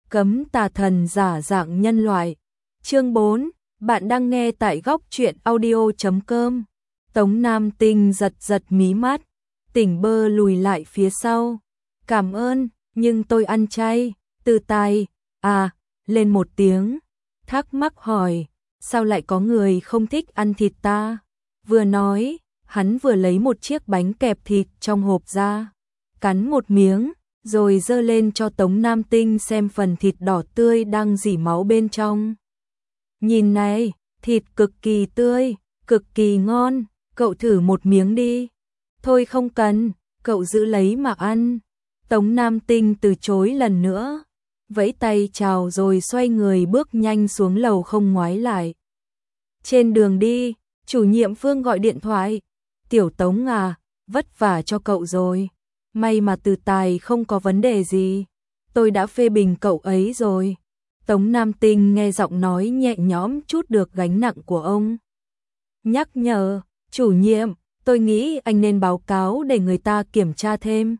Cấm tà thần giả dạng nhân loại. Chương 4, bạn đang nghe tại góc truyện audio.com. Tống Nam Tinh giật giật mí mắt, tỉnh bơ lùi lại phía sau. Cảm ơn, nhưng tôi ăn chay. Từ Tài, lên một tiếng, thắc mắc hỏi, sao lại có người không thích ăn thịt ta? Vừa nói, hắn vừa lấy một chiếc bánh kẹp thịt trong hộp ra, cắn một miếng, rồi giơ lên cho Tống Nam Tinh xem phần thịt đỏ tươi đang rỉ máu bên trong. Nhìn này, thịt cực kỳ tươi, cực kỳ ngon, cậu thử một miếng đi. Thôi không cần, cậu giữ lấy mà ăn. Tống Nam Tinh từ chối lần nữa, vẫy tay chào rồi xoay người bước nhanh xuống lầu không ngoái lại. Trên đường đi, chủ nhiệm Phương gọi điện thoại. Tiểu Tống à, vất vả cho cậu rồi. May mà Từ Tài không có vấn đề gì. Tôi đã phê bình cậu ấy rồi. Tống Nam Tinh nghe giọng nói nhẹ nhõm chút được gánh nặng của ông. Nhắc nhở, chủ nhiệm, tôi nghĩ anh nên báo cáo để người ta kiểm tra thêm.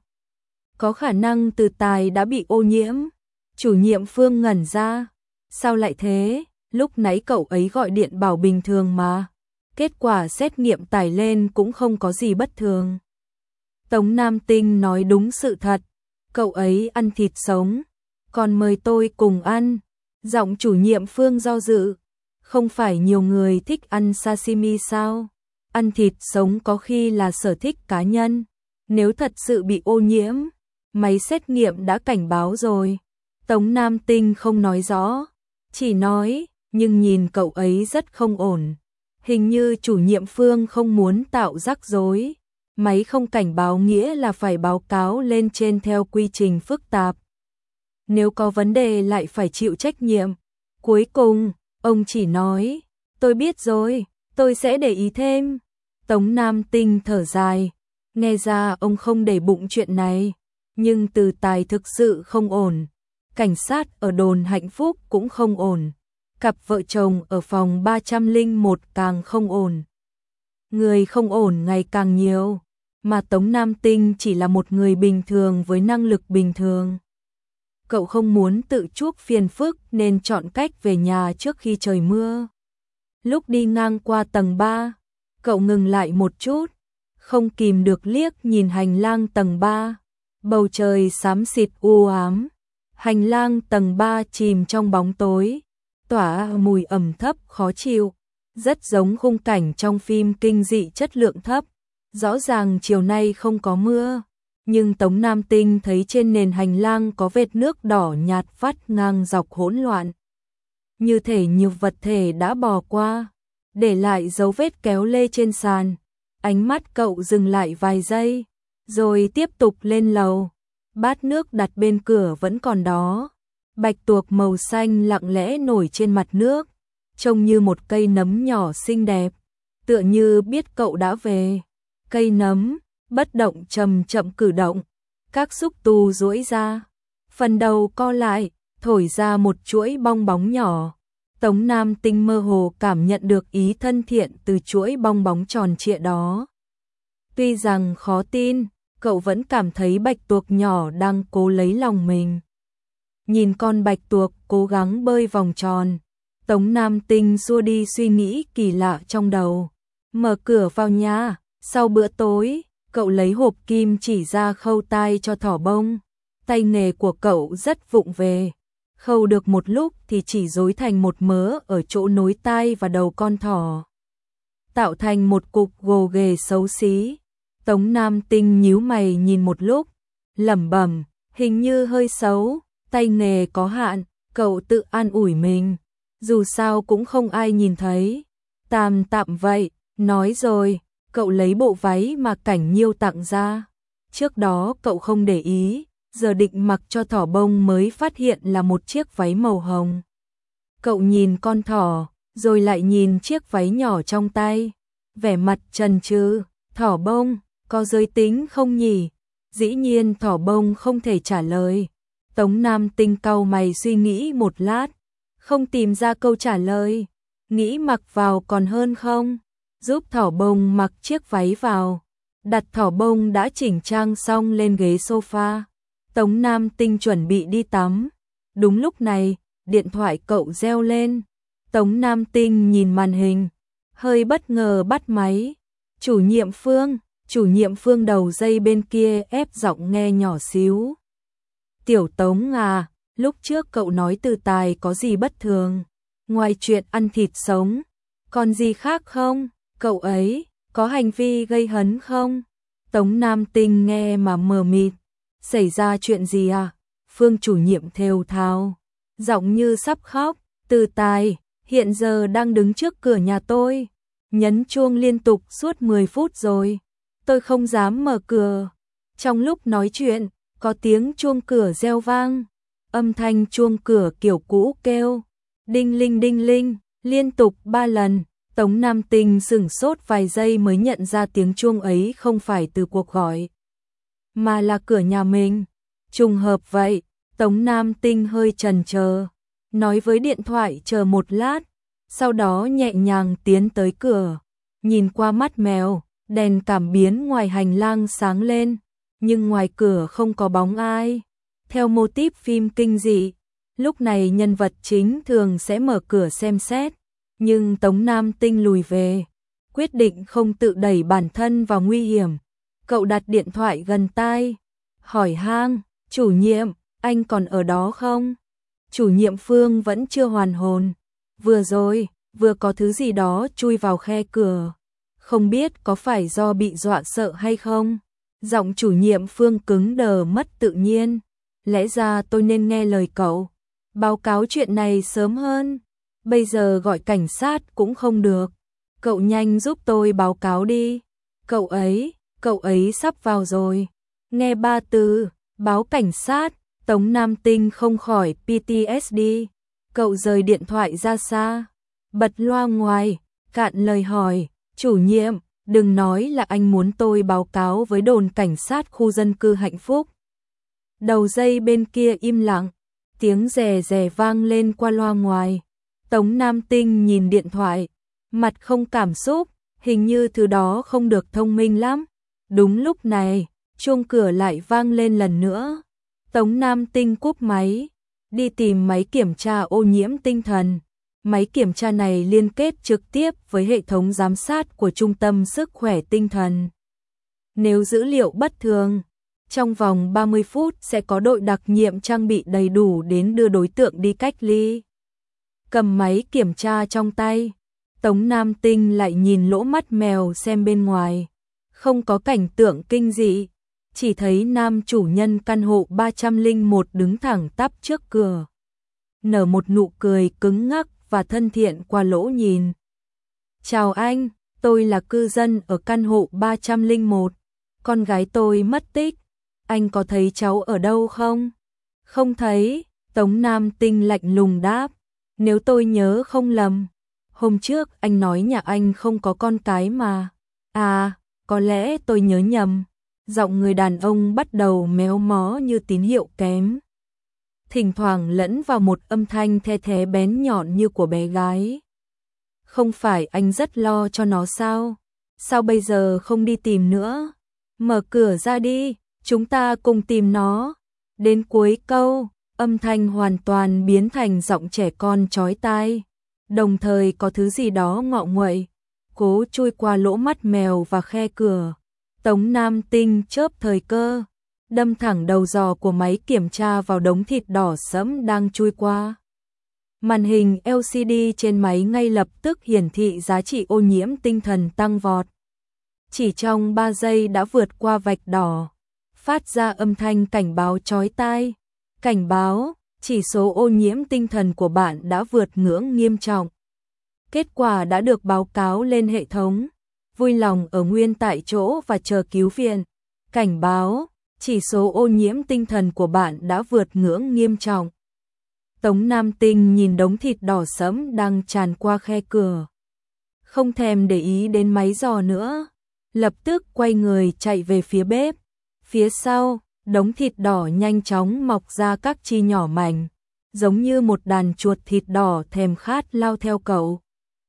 Có khả năng Từ Tài đã bị ô nhiễm. Chủ nhiệm Phương ngẩn ra. Sao lại thế? Lúc nãy cậu ấy gọi điện bảo bình thường mà. Kết quả xét nghiệm tải lên cũng không có gì bất thường. Tống Nam Tinh nói đúng sự thật. Cậu ấy ăn thịt sống, còn mời tôi cùng ăn. Giọng chủ nhiệm Phương do dự. Không phải nhiều người thích ăn sashimi sao? Ăn thịt sống có khi là sở thích cá nhân. Nếu thật sự bị ô nhiễm, máy xét nghiệm đã cảnh báo rồi. Tống Nam Tinh không nói rõ, chỉ nói, nhưng nhìn cậu ấy rất không ổn. Hình như chủ nhiệm Phương không muốn tạo rắc rối. Máy không cảnh báo nghĩa là phải báo cáo lên trên theo quy trình phức tạp. Nếu có vấn đề lại phải chịu trách nhiệm. Cuối cùng, ông chỉ nói, tôi biết rồi, tôi sẽ để ý thêm. Tống Nam Tinh thở dài, nghe ra ông không để bụng chuyện này, nhưng Từ Tài thực sự không ổn. Cảnh sát ở đồn Hạnh Phúc cũng không ổn. Cặp vợ chồng ở phòng 301 càng không ổn. Người không ổn ngày càng nhiều, mà Tống Nam Tinh chỉ là một người bình thường với năng lực bình thường. Cậu không muốn tự chuốc phiền phức nên chọn cách về nhà trước khi trời mưa. Lúc đi ngang qua tầng 3, cậu ngừng lại một chút, không kìm được liếc nhìn hành lang tầng 3. Bầu trời xám xịt u ám, hành lang tầng 3 chìm trong bóng tối, tỏa mùi ẩm thấp khó chịu, rất giống khung cảnh trong phim kinh dị chất lượng thấp. Rõ ràng chiều nay không có mưa, nhưng Tống Nam Tinh thấy trên nền hành lang có vệt nước đỏ nhạt vắt ngang dọc hỗn loạn. Như thể nhiều vật thể đã bò qua, để lại dấu vết kéo lê trên sàn. Ánh mắt cậu dừng lại vài giây, rồi tiếp tục lên lầu. Bát nước đặt bên cửa vẫn còn đó. Bạch tuộc màu xanh lặng lẽ nổi trên mặt nước, trông như một cây nấm nhỏ xinh đẹp, tựa như biết cậu đã về. Cây nấm bất động chậm chậm cử động, các xúc tu duỗi ra, phần đầu co lại, thổi ra một chuỗi bong bóng nhỏ. Tống Nam Tinh mơ hồ cảm nhận được ý thân thiện từ chuỗi bong bóng tròn trịa đó. Tuy rằng khó tin, cậu vẫn cảm thấy bạch tuộc nhỏ đang cố lấy lòng mình. Nhìn con bạch tuộc cố gắng bơi vòng tròn, Tống Nam Tinh xua đi suy nghĩ kỳ lạ trong đầu. Mở cửa vào nhà. Sau bữa tối, cậu lấy hộp kim chỉ ra khâu tai cho thỏ bông. Tay nghề của cậu rất vụng về. Khâu được một lúc thì chỉ rối thành một mớ ở chỗ nối tai và đầu con thỏ, tạo thành một cục gồ ghề xấu xí. Tống Nam Tinh nhíu mày nhìn một lúc, lẩm bẩm, hình như hơi xấu, tay nghề có hạn, cậu tự an ủi mình. Dù sao cũng không ai nhìn thấy. Tạm vậy, nói rồi. Cậu lấy bộ váy mà Cảnh Nhiêu tặng ra. Trước đó cậu không để ý, giờ định mặc cho thỏ bông mới phát hiện là một chiếc váy màu hồng. Cậu nhìn con thỏ, rồi lại nhìn chiếc váy nhỏ trong tay. Vẻ mặt chần chừ, thỏ bông, có giới tính không nhỉ? Dĩ nhiên thỏ bông không thể trả lời. Tống Nam Tinh cau mày suy nghĩ một lát, không tìm ra câu trả lời. Nghĩ mặc vào còn hơn không? Giúp thỏ bông mặc chiếc váy vào, đặt thỏ bông đã chỉnh trang xong lên ghế sofa. Tống Nam Tinh chuẩn bị đi tắm, Đúng lúc này, điện thoại cậu reo lên. Tống Nam Tinh nhìn màn hình, hơi bất ngờ bắt máy. Chủ nhiệm Phương đầu dây bên kia ép giọng nghe nhỏ xíu. Tiểu Tống à, lúc trước cậu nói Từ Tài có gì bất thường, ngoài chuyện ăn thịt sống, còn gì khác không? Cậu ấy có hành vi gây hấn không? Tống Nam Tinh nghe mà mờ mịt. Xảy ra chuyện gì à? Phương chủ nhiệm thều thào, giọng như sắp khóc. Từ Tài hiện giờ đang đứng trước cửa nhà tôi, nhấn chuông liên tục suốt 10 phút rồi. Tôi không dám mở cửa. Trong lúc nói chuyện, có tiếng chuông cửa reo vang. Âm thanh chuông cửa kiểu cũ kêu đinh linh, liên tục 3 lần. Tống Nam Tinh sửng sốt vài giây mới nhận ra tiếng chuông ấy không phải từ cuộc gọi, mà là cửa nhà mình. Trùng hợp vậy, Tống Nam Tinh hơi chần chờ, nói với điện thoại chờ một lát, sau đó nhẹ nhàng tiến tới cửa, nhìn qua mắt mèo, đèn cảm biến ngoài hành lang sáng lên, nhưng ngoài cửa không có bóng ai. Theo mô típ phim kinh dị, lúc này nhân vật chính thường sẽ mở cửa xem xét, nhưng Tống Nam Tinh lùi về, quyết định không tự đẩy bản thân vào nguy hiểm. Cậu đặt điện thoại gần tai, hỏi han, chủ nhiệm, anh còn ở đó không? Chủ nhiệm Phương vẫn chưa hoàn hồn. Vừa có thứ gì đó chui vào khe cửa. Không biết có phải do bị dọa sợ hay không? Giọng chủ nhiệm Phương cứng đờ mất tự nhiên. Lẽ ra tôi nên nghe lời cậu, báo cáo chuyện này sớm hơn. Bây giờ gọi cảnh sát cũng không được. Cậu nhanh giúp tôi báo cáo đi. Cậu ấy sắp vào rồi. Nghe 3 từ, báo cảnh sát, Tống Nam Tinh không khỏi PTSD. Cậu rời điện thoại ra xa, bật loa ngoài, cạn lời hỏi, chủ nhiệm, đừng nói là anh muốn tôi báo cáo với đồn cảnh sát khu dân cư Hạnh Phúc. Đầu dây bên kia im lặng, tiếng rè rè vang lên qua loa ngoài. Tống Nam Tinh nhìn điện thoại, mặt không cảm xúc, hình như thứ đó không được thông minh lắm. Đúng lúc này, chuông cửa lại vang lên lần nữa. Tống Nam Tinh cúp máy, đi tìm máy kiểm tra ô nhiễm tinh thần. Máy kiểm tra này liên kết trực tiếp với hệ thống giám sát của Trung tâm Sức khỏe tinh thần. Nếu dữ liệu bất thường, trong vòng 30 phút sẽ có đội đặc nhiệm trang bị đầy đủ đến đưa đối tượng đi cách ly. Cầm máy kiểm tra trong tay, Tống Nam Tinh lại nhìn lỗ mắt mèo xem bên ngoài. Không có cảnh tượng kinh dị, chỉ thấy nam chủ nhân căn hộ 301 đứng thẳng tắp trước cửa, nở một nụ cười cứng ngắc và thân thiện qua lỗ nhìn. Chào anh, tôi là cư dân ở căn hộ 301. Con gái tôi mất tích. Anh có thấy cháu ở đâu không? Không thấy, Tống Nam Tinh lạnh lùng đáp. Nếu tôi nhớ không lầm, hôm trước anh nói nhà anh không có con cái mà. À, có lẽ tôi nhớ nhầm. Giọng người đàn ông bắt đầu méo mó như tín hiệu kém, thỉnh thoảng lẫn vào một âm thanh the thé bén nhọn như của bé gái. Không phải anh rất lo cho nó sao? Sao bây giờ không đi tìm nữa? Mở cửa ra đi, chúng ta cùng tìm nó. Đến cuối câu, âm thanh hoàn toàn biến thành giọng trẻ con chói tai, đồng thời có thứ gì đó ngọ nguậy, cố chui qua lỗ mắt mèo và khe cửa. Tống Nam Tinh chớp thời cơ, đâm thẳng đầu giò của máy kiểm tra vào đống thịt đỏ sẫm đang chui qua. Màn hình LCD trên máy ngay lập tức hiển thị giá trị ô nhiễm tinh thần tăng vọt. Chỉ trong 3 giây đã vượt qua vạch đỏ, phát ra âm thanh cảnh báo chói tai. Cảnh báo, chỉ số ô nhiễm tinh thần của bạn đã vượt ngưỡng nghiêm trọng. Kết quả đã được báo cáo lên hệ thống. Vui lòng ở nguyên tại chỗ và chờ cứu viện. Cảnh báo, chỉ số ô nhiễm tinh thần của bạn đã vượt ngưỡng nghiêm trọng. Tống Nam Tinh nhìn đống thịt đỏ sẫm đang tràn qua khe cửa, không thèm để ý đến máy giò nữa, lập tức quay người chạy về phía bếp. Phía sau, đống thịt đỏ nhanh chóng mọc ra các chi nhỏ mảnh, giống như một đàn chuột thịt đỏ thèm khát lao theo cậu.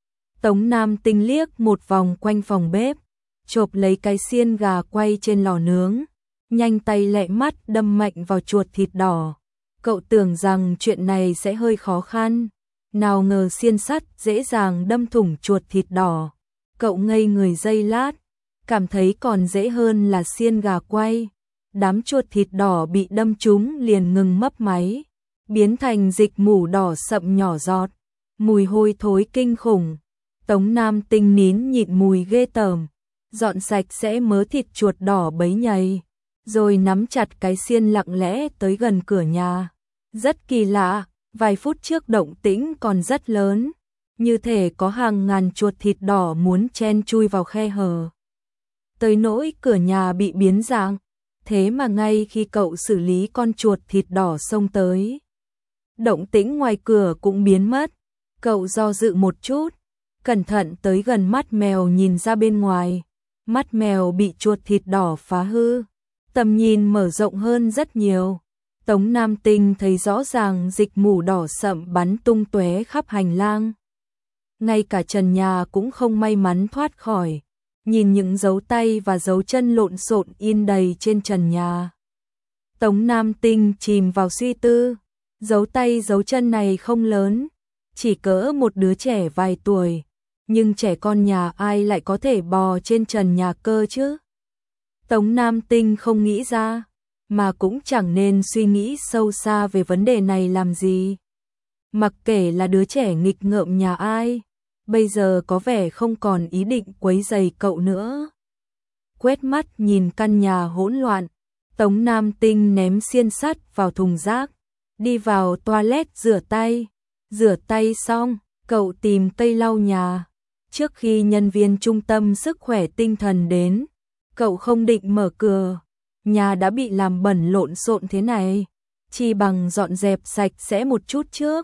Tống Nam Tinh liếc một vòng quanh phòng bếp, chộp lấy cái xiên gà quay trên lò nướng, nhanh tay lẹ mắt đâm mạnh vào chuột thịt đỏ. Cậu tưởng rằng chuyện này sẽ hơi khó khăn, nào ngờ xiên sắt dễ dàng đâm thủng chuột thịt đỏ. Cậu ngây người giây lát, cảm thấy còn dễ hơn là xiên gà quay. Đám chuột thịt đỏ bị đâm trúng liền ngừng mấp máy, biến thành dịch mủ đỏ sậm nhỏ giọt, mùi hôi thối kinh khủng. Tống Nam Tinh nín nhịn mùi ghê tởm, dọn sạch sẽ mớ thịt chuột đỏ bấy nhầy, rồi nắm chặt cái xiên lặng lẽ tới gần cửa nhà. Rất kỳ lạ, vài phút trước động tĩnh còn rất lớn, như thể có hàng ngàn chuột thịt đỏ muốn chen chui vào khe hở. Tới nỗi cửa nhà bị biến dạng, thế mà ngay khi cậu xử lý con chuột thịt đỏ xông tới, động tĩnh ngoài cửa cũng biến mất. Cậu do dự một chút, cẩn thận tới gần mắt mèo nhìn ra bên ngoài. Mắt mèo bị chuột thịt đỏ phá hư, tầm nhìn mở rộng hơn rất nhiều. Tống Nam Tinh thấy rõ ràng dịch mủ đỏ sậm bắn tung tóe khắp hành lang. Ngay cả trần nhà cũng không may mắn thoát khỏi. Nhìn những dấu tay và dấu chân lộn xộn in đầy trên trần nhà, Tống Nam Tinh chìm vào suy tư. Dấu tay dấu chân này không lớn, chỉ cỡ một đứa trẻ vài tuổi, nhưng trẻ con nhà ai lại có thể bò trên trần nhà cơ chứ? Tống Nam Tinh không nghĩ ra, mà cũng chẳng nên suy nghĩ sâu xa về vấn đề này làm gì. Mặc kệ là đứa trẻ nghịch ngợm nhà ai, bây giờ có vẻ không còn ý định quấy rầy cậu nữa. Quét mắt nhìn căn nhà hỗn loạn, Tống Nam Tinh ném xiên sắt vào thùng rác, đi vào toilet rửa tay. Rửa tay xong, cậu tìm cây lau nhà. Trước khi nhân viên trung tâm sức khỏe tinh thần đến, cậu không định mở cửa. Nhà đã bị làm bẩn lộn xộn thế này, chỉ bằng dọn dẹp sạch sẽ một chút trước.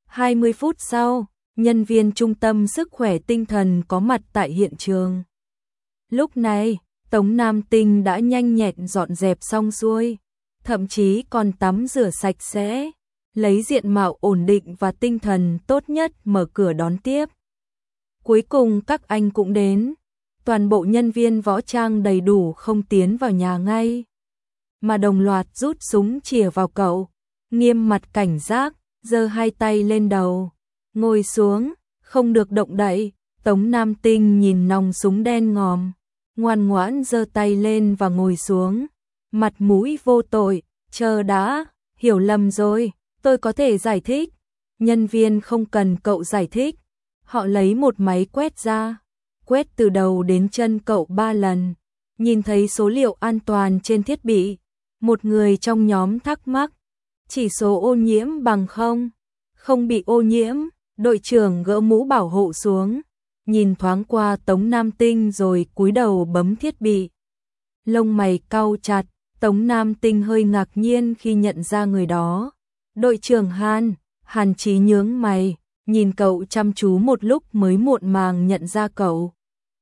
20 phút sau, nhân viên trung tâm sức khỏe tinh thần có mặt tại hiện trường. Lúc này, Tống Nam Tinh đã nhanh nhẹn dọn dẹp xong xuôi, thậm chí còn tắm rửa sạch sẽ, lấy diện mạo ổn định và tinh thần tốt nhất mở cửa đón tiếp. Cuối cùng các anh cũng đến, toàn bộ nhân viên võ trang đầy đủ không tiến vào nhà ngay, mà đồng loạt rút súng chĩa vào cậu, nghiêm mặt cảnh giác, giơ hai tay lên đầu, ngồi xuống, không được động đậy. Tống Nam Tinh nhìn nòng súng đen ngòm, ngoan ngoãn giơ tay lên và ngồi xuống, mặt mũi vô tội, chờ đã, hiểu lầm rồi, tôi có thể giải thích. Nhân viên không cần cậu giải thích, họ lấy một máy quét ra, quét từ đầu đến chân cậu 3 lần, nhìn thấy số liệu an toàn trên thiết bị. Một người trong nhóm thắc mắc, chỉ số ô nhiễm bằng không bị ô nhiễm. Đội trưởng gỡ mũ bảo hộ xuống, nhìn thoáng qua Tống Nam Tinh rồi cúi đầu bấm thiết bị. Lông mày cau chặt, Tống Nam Tinh hơi ngạc nhiên khi nhận ra người đó. Đội trưởng Hàn Chí nhướng mày, nhìn cậu chăm chú một lúc mới muộn màng nhận ra cậu.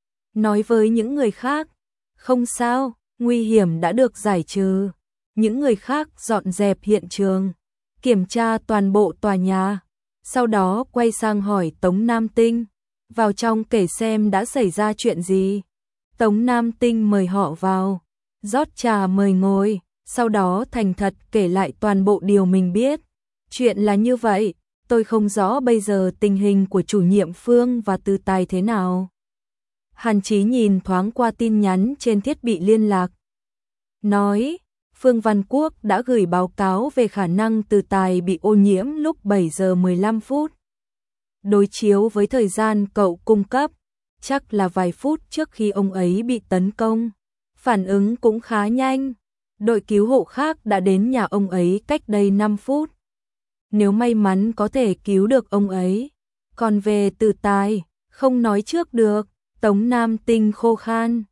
Nói với những người khác, không sao, nguy hiểm đã được giải trừ. Những người khác dọn dẹp hiện trường, kiểm tra toàn bộ tòa nhà. Sau đó quay sang hỏi Tống Nam Tinh, vào trong kể xem đã xảy ra chuyện gì. Tống Nam Tinh mời họ vào, rót trà mời ngồi, sau đó thành thật kể lại toàn bộ điều mình biết. Chuyện là như vậy, tôi không rõ bây giờ tình hình của chủ nhiệm Phương và Từ Tài thế nào. Hàn Chí nhìn thoáng qua tin nhắn trên thiết bị liên lạc, nói, Phương Văn Quốc đã gửi báo cáo về khả năng Từ Tài bị ô nhiễm lúc 7 giờ 15 phút. Đối chiếu với thời gian cậu cung cấp, chắc là vài phút trước khi ông ấy bị tấn công. Phản ứng cũng khá nhanh. Đội cứu hộ khác đã đến nhà ông ấy cách đây 5 phút. Nếu may mắn có thể cứu được ông ấy. Còn về Từ Tài, không nói trước được. Tống Nam Tinh khô khan.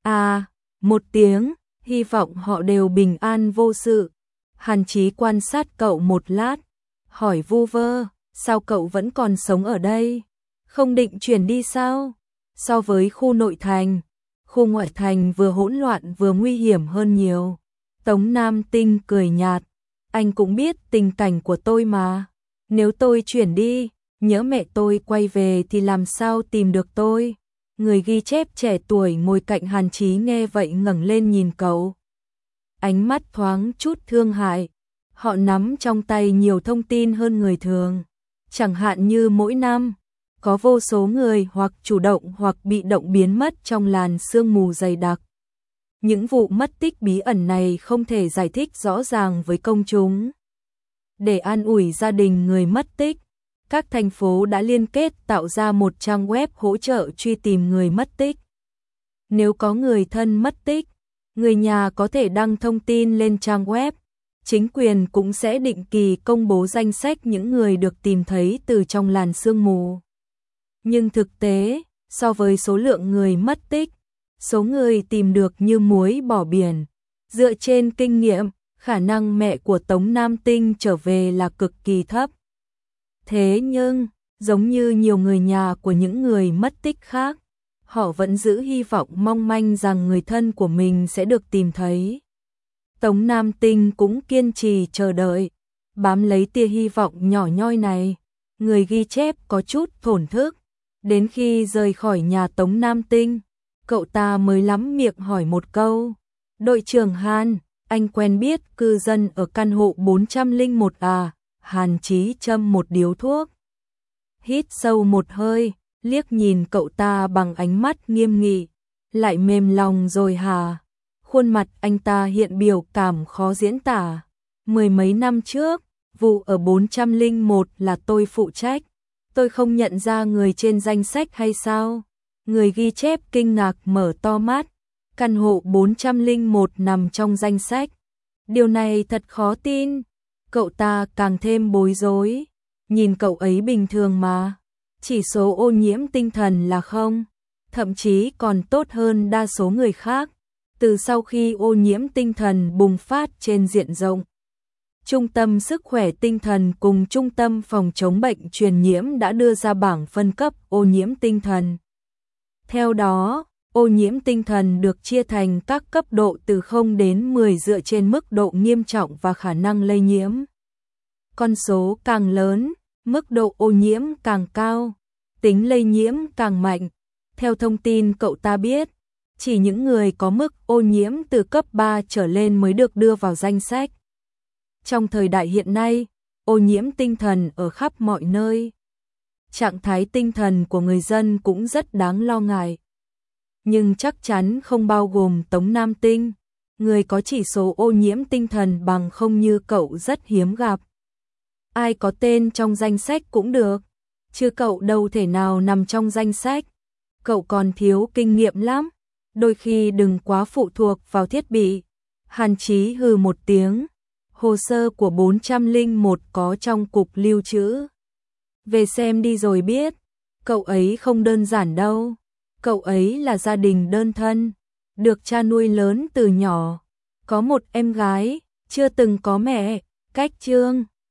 Một tiếng. Hy vọng họ đều bình an vô sự. Hàn Chí quan sát cậu một lát, hỏi vu vơ, sao cậu vẫn còn sống ở đây? Không định chuyển đi sao? So với khu nội thành, khu ngoại thành vừa hỗn loạn vừa nguy hiểm hơn nhiều. Tống Nam Tinh cười nhạt, anh cũng biết tình cảnh của tôi mà. Nếu tôi chuyển đi, nhớ mẹ tôi quay về thì làm sao tìm được tôi? Người ghi chép trẻ tuổi ngồi cạnh Hàn Chí nghe vậy ngẩng lên nhìn cậu. Ánh mắt thoáng chút thương hại. Họ nắm trong tay nhiều thông tin hơn người thường. Chẳng hạn như mỗi năm, có vô số người hoặc chủ động hoặc bị động biến mất trong làn sương mù dày đặc. Những vụ mất tích bí ẩn này không thể giải thích rõ ràng với công chúng. Để an ủi gia đình người mất tích, các thành phố đã liên kết tạo ra một trang web hỗ trợ truy tìm người mất tích. Nếu có người thân mất tích, người nhà có thể đăng thông tin lên trang web. Chính quyền cũng sẽ định kỳ công bố danh sách những người được tìm thấy từ trong làn sương mù. Nhưng thực tế, so với số lượng người mất tích, số người tìm được như muối bỏ biển. Dựa trên kinh nghiệm, khả năng mẹ của Tống Nam Tinh trở về là cực kỳ thấp. Thế nhưng, giống như nhiều người nhà của những người mất tích khác, họ vẫn giữ hy vọng mong manh rằng người thân của mình sẽ được tìm thấy. Tống Nam Tinh cũng kiên trì chờ đợi, bám lấy tia hy vọng nhỏ nhoi này. Người ghi chép có chút thổn thức. Đến khi rời khỏi nhà Tống Nam Tinh, cậu ta mới lắm miệng hỏi một câu. Đội trưởng Hàn, anh quen biết cư dân ở căn hộ 401 à? Hàn Chí châm một điếu thuốc. Hít sâu một hơi, liếc nhìn cậu ta bằng ánh mắt nghiêm nghị. Lại mềm lòng rồi hả? Khuôn mặt anh ta hiện biểu cảm khó diễn tả. Mười mấy năm trước, vụ ở 401 là tôi phụ trách. Tôi không nhận ra người trên danh sách hay sao? Người ghi chép kinh ngạc mở to mắt. Căn hộ 401 nằm trong danh sách. Điều này thật khó tin. Cậu ta càng thêm bối rối. Nhìn cậu ấy bình thường mà. Chỉ số ô nhiễm tinh thần là không. Thậm chí còn tốt hơn đa số người khác. Từ sau khi ô nhiễm tinh thần bùng phát trên diện rộng, Trung tâm Sức khỏe tinh thần cùng Trung tâm Phòng chống bệnh truyền nhiễm đã đưa ra bảng phân cấp ô nhiễm tinh thần. Theo đó, ô nhiễm tinh thần được chia thành các cấp độ từ 0 đến 10 dựa trên mức độ nghiêm trọng và khả năng lây nhiễm. Con số càng lớn, mức độ ô nhiễm càng cao, tính lây nhiễm càng mạnh. Theo thông tin cậu ta biết, chỉ những người có mức ô nhiễm từ cấp 3 trở lên mới được đưa vào danh sách. Trong thời đại hiện nay, ô nhiễm tinh thần ở khắp mọi nơi. Trạng thái tinh thần của người dân cũng rất đáng lo ngại. Nhưng chắc chắn không bao gồm Tống Nam Tinh, người có chỉ số ô nhiễm tinh thần bằng không như cậu rất hiếm gặp. Ai có tên trong danh sách cũng được, chứ cậu đâu thể nào nằm trong danh sách. Cậu còn thiếu kinh nghiệm lắm, đôi khi đừng quá phụ thuộc vào thiết bị. Hàn Chí hừ một tiếng. Hồ sơ của 401 có trong cục lưu trữ. Về xem đi rồi biết, cậu ấy không đơn giản đâu. Cậu ấy là gia đình đơn thân, được cha nuôi lớn từ nhỏ, có một em gái, chưa từng có mẹ. Cách chương